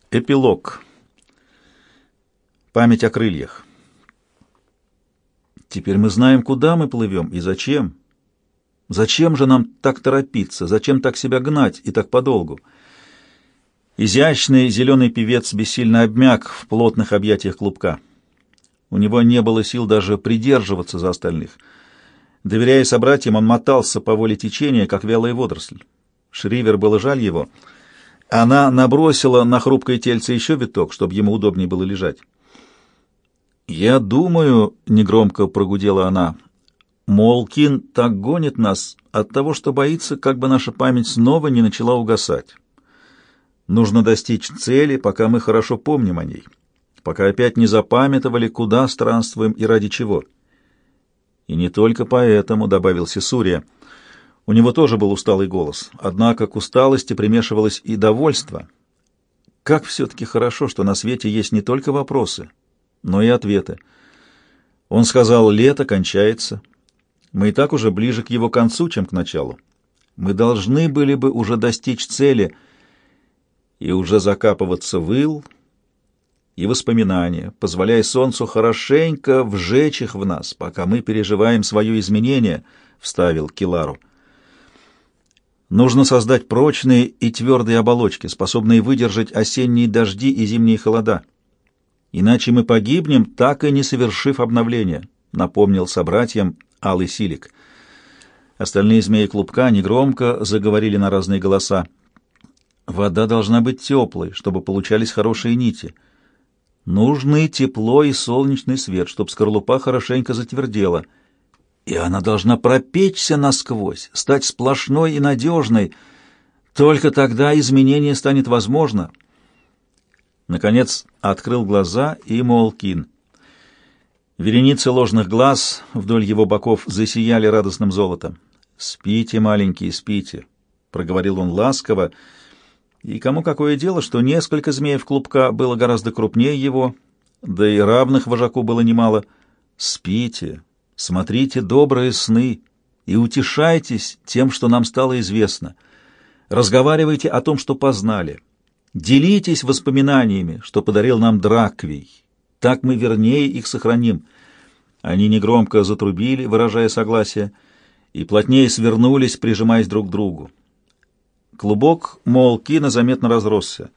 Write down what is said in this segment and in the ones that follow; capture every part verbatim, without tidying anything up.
Эпилог. Память о крыльях. Теперь мы знаем, куда мы плывем и зачем. Зачем же нам так торопиться, зачем так себя гнать и так подолгу? Изящный зеленый певец бессильно обмяк в плотных объятиях клубка. У него не было сил даже придерживаться за остальных. Доверяя собратьям, он мотался по воле течения, как вялая водоросль. Шривер было жаль его. Она набросила на хрупкое тельце еще виток, чтобы ему удобнее было лежать. «Я думаю», — негромко прогудела она, — «Молкин так гонит нас от того, что боится, как бы наша память снова не начала угасать. Нужно достичь цели, пока мы хорошо помним о ней, пока опять не запамятовали, куда странствуем и ради чего». «И не только поэтому», — добавил Сесурия. У него тоже был усталый голос, однако к усталости примешивалось и довольство. Как все-таки хорошо, что на свете есть не только вопросы, но и ответы. Он сказал: «Лето кончается. Мы и так уже ближе к его концу, чем к началу. Мы должны были бы уже достичь цели и уже закапываться в ил и воспоминания, позволяя солнцу хорошенько вжечь их в нас, пока мы переживаем свое изменение», — вставил Килару. «Нужно создать прочные и твердые оболочки, способные выдержать осенние дожди и зимние холода. Иначе мы погибнем, так и не совершив обновления», — напомнил собратьям Алый Силик. Остальные змеи клубка негромко заговорили на разные голоса. «Вода должна быть теплой, чтобы получались хорошие нити. Нужны тепло и солнечный свет, чтобы скорлупа хорошенько затвердела. И она должна пропечься насквозь, стать сплошной и надежной. Только тогда изменение станет возможно». Наконец открыл глаза и Молкин. Вереницы ложных глаз вдоль его боков засияли радостным золотом. «Спите, маленькие, спите», — проговорил он ласково. И кому какое дело, что несколько змеев клубка было гораздо крупнее его, да и равных вожаку было немало. «Спите, смотрите добрые сны и утешайтесь тем, что нам стало известно. Разговаривайте о том, что познали. Делитесь воспоминаниями, что подарил нам Драквий. Так мы вернее их сохраним». Они негромко затрубили, выражая согласие, и плотнее свернулись, прижимаясь друг к другу. Клубок Молкина заметно разросся.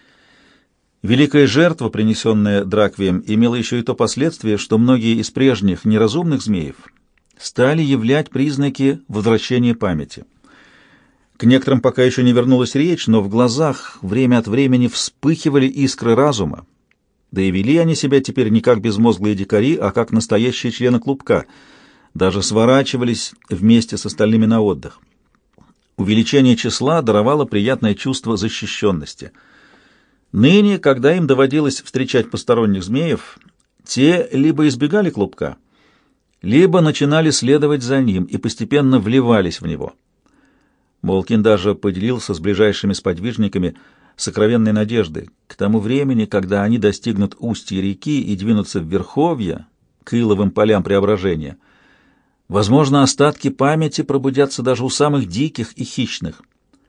Великая жертва, принесенная Драквием, имела еще и то последствие, что многие из прежних неразумных змеев стали являть признаки возвращения памяти. К некоторым пока еще не вернулась речь, но в глазах время от времени вспыхивали искры разума, да и вели они себя теперь не как безмозглые дикари, а как настоящие члены клубка, даже сворачивались вместе с остальными на отдых. Увеличение числа даровало приятное чувство защищенности. Ныне, когда им доводилось встречать посторонних змеев, те либо избегали клубка, либо начинали следовать за ним и постепенно вливались в него. Молкин даже поделился с ближайшими сподвижниками сокровенной надеждой. К тому времени, когда они достигнут устья реки и двинутся в верховья, к иловым полям преображения, возможно, остатки памяти пробудятся даже у самых диких и хищных.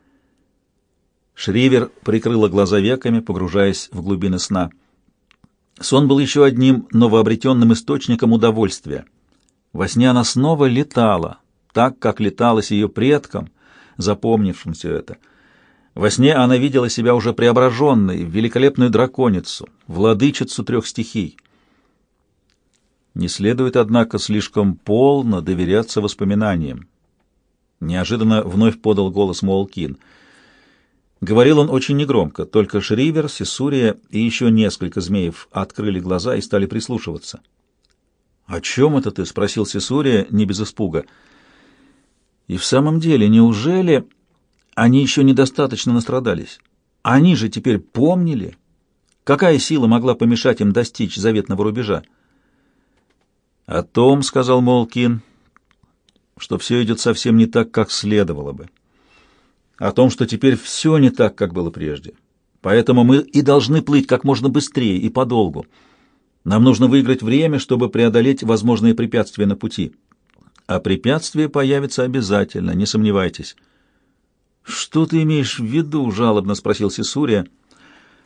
Шривер прикрыла глаза веками, погружаясь в глубины сна. Сон был еще одним новообретенным источником удовольствия. Во сне она снова летала, так, как леталась ее предкам, запомнившим все это. Во сне она видела себя уже преображенной в великолепную драконицу, владычицу трех стихий. Не следует, однако, слишком полно доверяться воспоминаниям. Неожиданно вновь подал голос Молкин. Говорил он очень негромко, только Шривер, Сесурия и еще несколько змеев открыли глаза и стали прислушиваться. «О чем это ты?» — спросил Сесурия, не без испуга. «И в самом деле, неужели они еще недостаточно настрадались? Они же теперь помнили. Какая сила могла помешать им достичь заветного рубежа?» «О том, — сказал Молкин, — что все идет совсем не так, как следовало бы. О том, что теперь все не так, как было прежде. Поэтому мы и должны плыть как можно быстрее и подолгу. Нам нужно выиграть время, чтобы преодолеть возможные препятствия на пути. А препятствие появится обязательно, не сомневайтесь». «Что ты имеешь в виду?» — жалобно спросил Сесурия.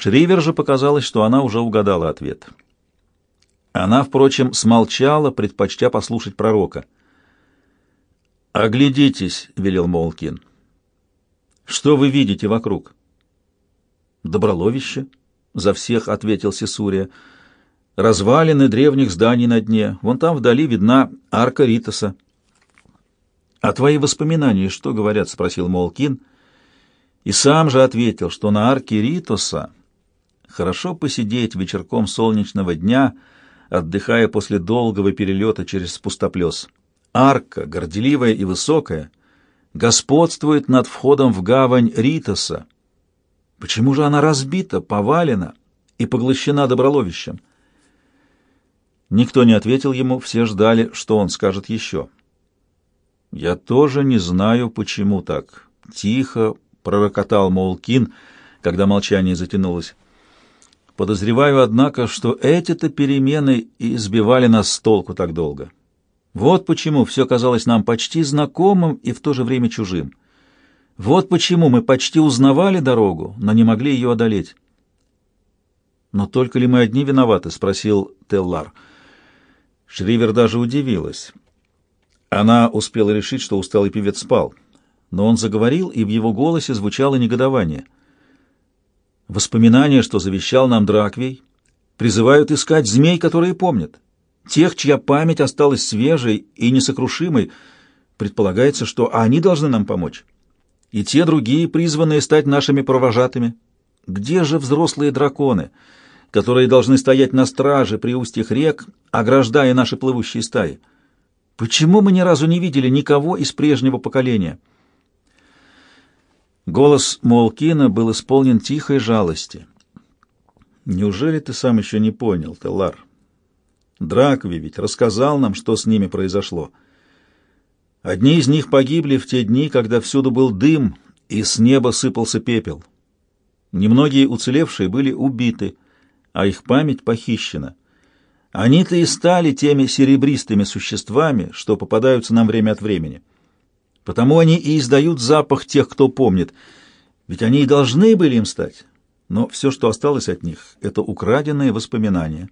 Шривер же показалось, что она уже угадала ответ. Она, впрочем, смолчала, предпочтя послушать пророка. «Оглядитесь», — велел Молкин. «Что вы видите вокруг?» «Доброловище», — за всех ответил Сесурия. «Развалины древних зданий на дне. Вон там вдали видна арка Ритоса». «А твои воспоминания что говорят?» — спросил Молкин. И сам же ответил, что на арке Ритоса хорошо посидеть вечерком солнечного дня, отдыхая после долгого перелета через пустоплес. Арка, горделивая и высокая, господствует над входом в гавань Ритоса. Почему же она разбита, повалена и поглощена доброловищем? Никто не ответил ему, все ждали, что он скажет еще. «Я тоже не знаю, почему так», — тихо пророкотал Молкин, когда молчание затянулось. «Подозреваю, однако, что эти-то перемены и сбивали нас с толку так долго. Вот почему все казалось нам почти знакомым и в то же время чужим. Вот почему мы почти узнавали дорогу, но не могли ее одолеть». «Но только ли мы одни виноваты?» — спросил Теллар. Шривер даже удивилась. Она успела решить, что усталый певец спал, но он заговорил, и в его голосе звучало негодование. «Воспоминания, что завещал нам Драквей, призывают искать змей, которые помнят. Тех, чья память осталась свежей и несокрушимой, предполагается, что они должны нам помочь. И те другие, призванные стать нашими провожатыми. Где же взрослые драконы, которые должны стоять на страже при устьях рек, ограждая наши плывущие стаи? Почему мы ни разу не видели никого из прежнего поколения?» Голос Молкина был исполнен тихой жалости. «Неужели ты сам еще не понял, Теллар? Дракви ведь рассказал нам, что с ними произошло. Одни из них погибли в те дни, когда всюду был дым, и с неба сыпался пепел. Немногие уцелевшие были убиты, а их память похищена. Они-то и стали теми серебристыми существами, что попадаются нам время от времени. Потому они и издают запах тех, кто помнит, ведь они и должны были им стать. Но все, что осталось от них, — это украденные воспоминания».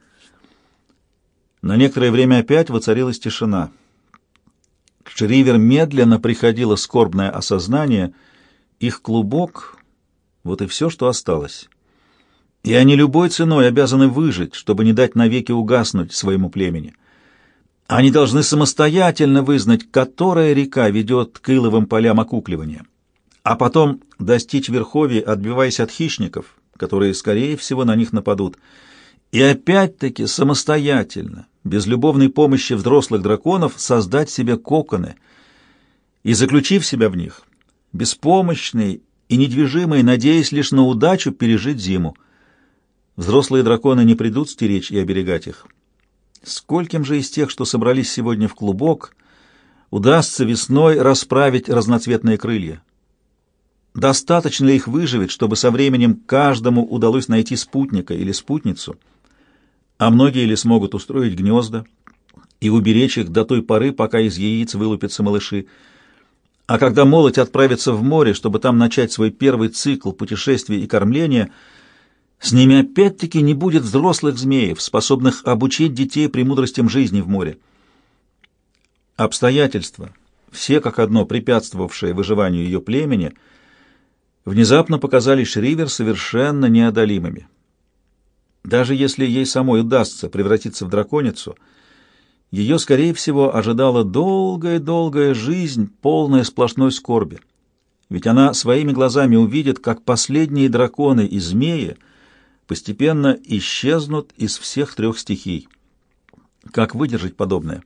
На некоторое время опять воцарилась тишина. К Шривер медленно приходило скорбное осознание: их клубок — вот и все, что осталось. И они любой ценой обязаны выжить, чтобы не дать навеки угаснуть своему племени. Они должны самостоятельно вызнать, которая река ведет к иловым полям окукливания, а потом достичь верховья, отбиваясь от хищников, которые, скорее всего, на них нападут, и опять-таки самостоятельно, без любовной помощи взрослых драконов, создать себе коконы и, заключив себя в них, беспомощные и недвижимые, надеясь лишь на удачу, пережить зиму. Взрослые драконы не придут стеречь и оберегать их. Скольким же из тех, что собрались сегодня в клубок, удастся весной расправить разноцветные крылья? Достаточно ли их выживет, чтобы со временем каждому удалось найти спутника или спутницу? А многие ли смогут устроить гнезда и уберечь их до той поры, пока из яиц вылупятся малыши? А когда молодь отправится в море, чтобы там начать свой первый цикл путешествий и кормления, с ними опять-таки не будет взрослых змеев, способных обучить детей премудростям жизни в море. Обстоятельства, все как одно препятствовавшие выживанию ее племени, внезапно показались Шривер совершенно неодолимыми. Даже если ей самой удастся превратиться в драконицу, ее, скорее всего, ожидала долгая-долгая жизнь, полная сплошной скорби. Ведь она своими глазами увидит, как последние драконы и змеи постепенно исчезнут из всех трех стихий. Как выдержать подобное?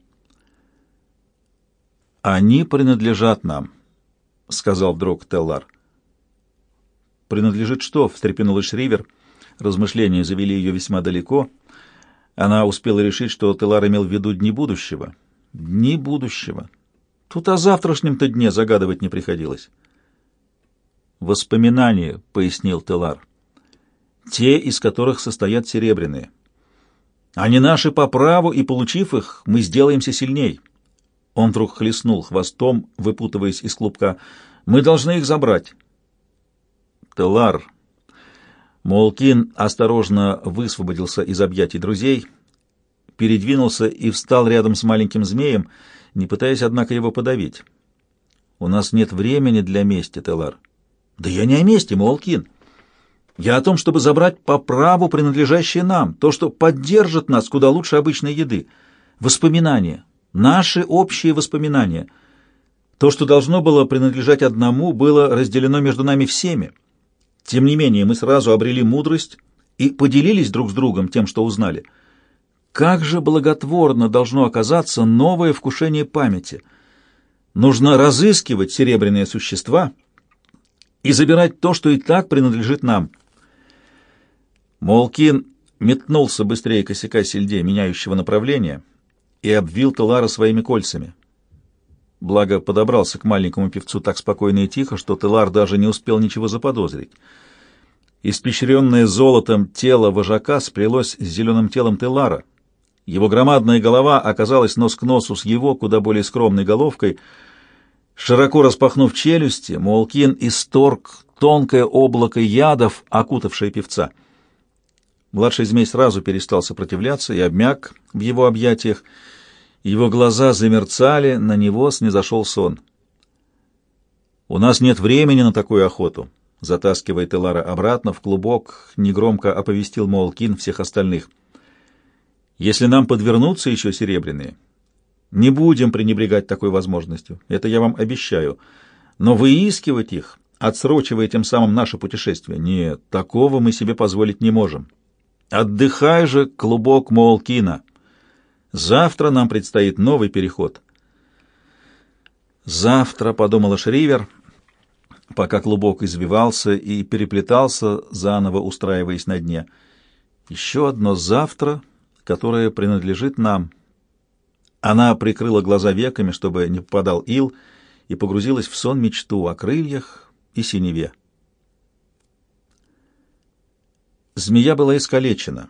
«Они принадлежат нам», — сказал вдруг Теллар. «Принадлежит что?» — встрепенулась Шривер. Размышления завели ее весьма далеко. Она успела решить, что Теллар имел в виду дни будущего. Дни будущего. Тут о завтрашнем-то дне загадывать не приходилось. «Воспоминания», — пояснил Теллар. «Те, из которых состоят серебряные. Они наши по праву, и, получив их, мы сделаемся сильней». Он вдруг хлестнул хвостом, выпутываясь из клубка. «Мы должны их забрать». «Теллар, Моулкин осторожно высвободился из объятий друзей, передвинулся и встал рядом с маленьким змеем, не пытаясь, однако, его подавить. «У нас нет времени для мести, Телар». «Да я не о мести, Моулкин. Я о том, чтобы забрать по праву принадлежащее нам, то, что поддержит нас куда лучше обычной еды. Воспоминания, наши общие воспоминания. То, что должно было принадлежать одному, было разделено между нами всеми. Тем не менее, мы сразу обрели мудрость и поделились друг с другом тем, что узнали. Как же благотворно должно оказаться новое вкушение памяти. Нужно разыскивать серебряные существа и забирать то, что и так принадлежит нам». Моулкин метнулся быстрее косяка сельдей, меняющего направление, и обвил Телара своими кольцами. Благо, подобрался к маленькому певцу так спокойно и тихо, что Телар даже не успел ничего заподозрить. Испещренное золотом тело вожака сплелось с зеленым телом Телара. Его громадная голова оказалась нос к носу с его куда более скромной головкой. Широко распахнув челюсти, Моулкин исторг тонкое облако ядов, окутавшее певца. Младший змей сразу перестал сопротивляться и обмяк в его объятиях. Его глаза замерцали, на него снизошел сон. «У нас нет времени на такую охоту», — затаскивая Телара обратно в клубок, негромко оповестил Моулкин всех остальных. «Если нам подвернутся еще серебряные, не будем пренебрегать такой возможностью, это я вам обещаю. Но выискивать их, отсрочивая тем самым наше путешествие, нет, такого мы себе позволить не можем. Отдыхай же, клубок Моулкина. Завтра нам предстоит новый переход». «Завтра», — подумала Шривер, пока клубок извивался и переплетался, заново устраиваясь на дне. «Еще одно завтра, которое принадлежит нам». Она прикрыла глаза веками, чтобы не попадал ил, и погрузилась в сон-мечту о крыльях и синеве. Змея была искалечена.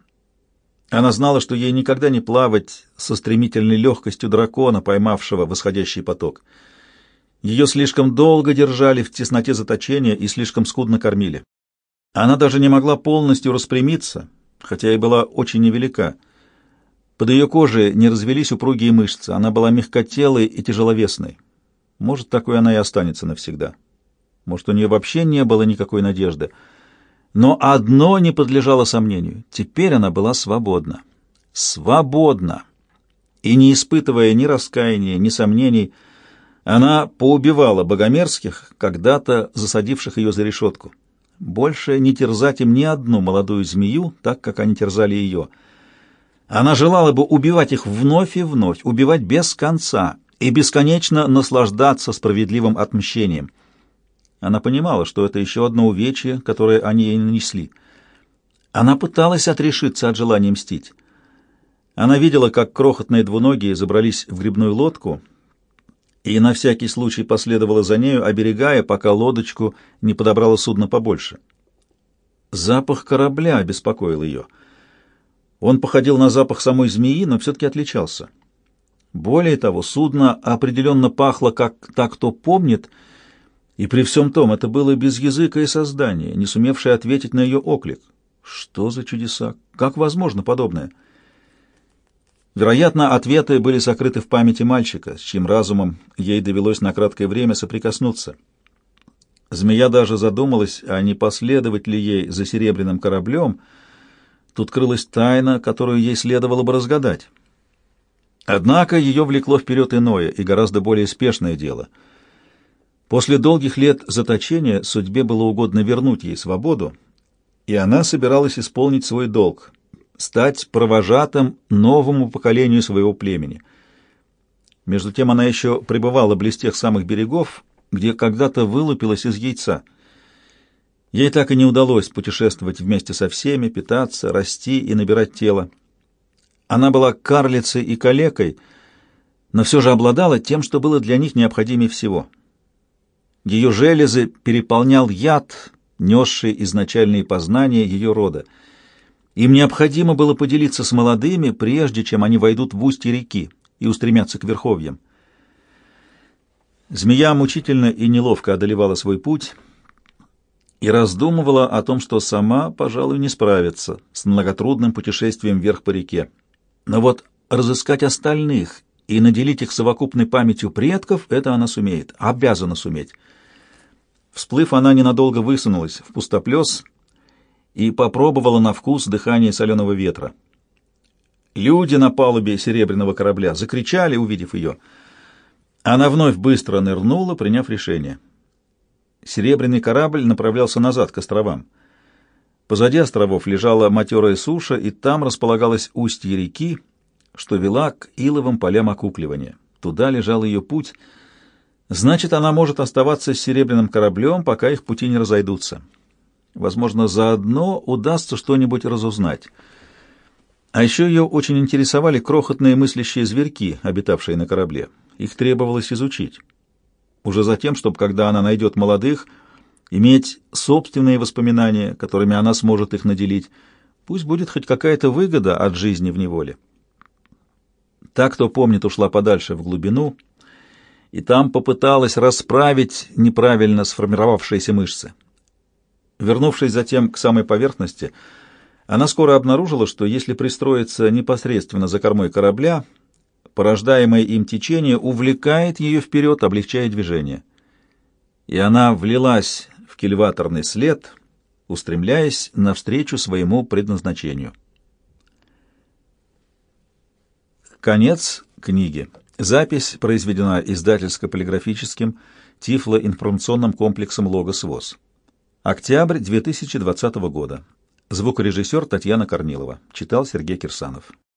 Она знала, что ей никогда не плавать со стремительной легкостью дракона, поймавшего восходящий поток. Ее слишком долго держали в тесноте заточения и слишком скудно кормили. Она даже не могла полностью распрямиться, хотя и была очень невелика. Под ее кожей не развелись упругие мышцы, она была мягкотелой и тяжеловесной. Может, такой она и останется навсегда. Может, у нее вообще не было никакой надежды. Но одно не подлежало сомнению. Теперь она была свободна. Свободна! И не испытывая ни раскаяния, ни сомнений, она поубивала богомерзких, когда-то засадивших ее за решетку. Больше не терзать им ни одну молодую змею, так как они терзали ее. Она желала бы убивать их вновь и вновь, убивать без конца и бесконечно наслаждаться справедливым отмщением. Она понимала, что это еще одно увечье, которое они ей нанесли. Она пыталась отрешиться от желания мстить. Она видела, как крохотные двуногие забрались в гребную лодку, и на всякий случай последовала за нею, оберегая, пока лодочку не подобрало судно побольше. Запах корабля беспокоил ее. Он походил на запах самой змеи, но все-таки отличался. Более того, судно определенно пахло, как так, кто помнит, и при всем том это было безязыкое создание, не сумевшее ответить на ее оклик. Что за чудеса? Как возможно подобное? Вероятно, ответы были сокрыты в памяти мальчика, с чьим разумом ей довелось на краткое время соприкоснуться. Змея даже задумалась, а не последовать ли ей за серебряным кораблем. Тут крылась тайна, которую ей следовало бы разгадать. Однако ее влекло вперед иное и гораздо более спешное дело. После долгих лет заточения судьбе было угодно вернуть ей свободу, и она собиралась исполнить свой долг — стать провожатым новому поколению своего племени. Между тем она еще пребывала близ тех самых берегов, где когда-то вылупилась из яйца. Ей так и не удалось путешествовать вместе со всеми, питаться, расти и набирать тело. Она была карлицей и калекой, но все же обладала тем, что было для них необходимее всего. Ее железы переполнял яд, несший изначальные познания ее рода. Им необходимо было поделиться с молодыми, прежде чем они войдут в устье реки и устремятся к верховьям. Змея мучительно и неловко одолевала свой путь, и раздумывала о том, что сама, пожалуй, не справится с многотрудным путешествием вверх по реке. Но вот разыскать остальных и наделить их совокупной памятью предков — это она сумеет, обязана суметь. Всплыв, она ненадолго высунулась в пустоплес и попробовала на вкус дыхание соленого ветра. Люди на палубе серебряного корабля закричали, увидев ее. Она вновь быстро нырнула, приняв решение. Серебряный корабль направлялся назад, к островам. Позади островов лежала матерая суша, и там располагалось устье реки, что вела к иловым полям окукливания. Туда лежал ее путь. Значит, она может оставаться с серебряным кораблем, пока их пути не разойдутся. Возможно, заодно удастся что-нибудь разузнать. А еще ее очень интересовали крохотные мыслящие зверьки, обитавшие на корабле. Их требовалось изучить. Уже затем, чтобы, когда она найдет молодых, иметь собственные воспоминания, которыми она сможет их наделить. Пусть будет хоть какая-то выгода от жизни в неволе. Та, кто помнит, ушла подальше в глубину, и там попыталась расправить неправильно сформировавшиеся мышцы. Вернувшись затем к самой поверхности, она скоро обнаружила, что если пристроиться непосредственно за кормой корабля, порождаемое им течение увлекает ее вперед, облегчая движение. И она влилась в кильваторный след, устремляясь навстречу своему предназначению. Конец книги. Запись произведена издательско-полиграфическим тифлоинформационным комплексом «Логос ВОС». Октябрь две тысячи двадцатого года. Звукорежиссер Татьяна Корнилова. Читал Сергей Кирсанов.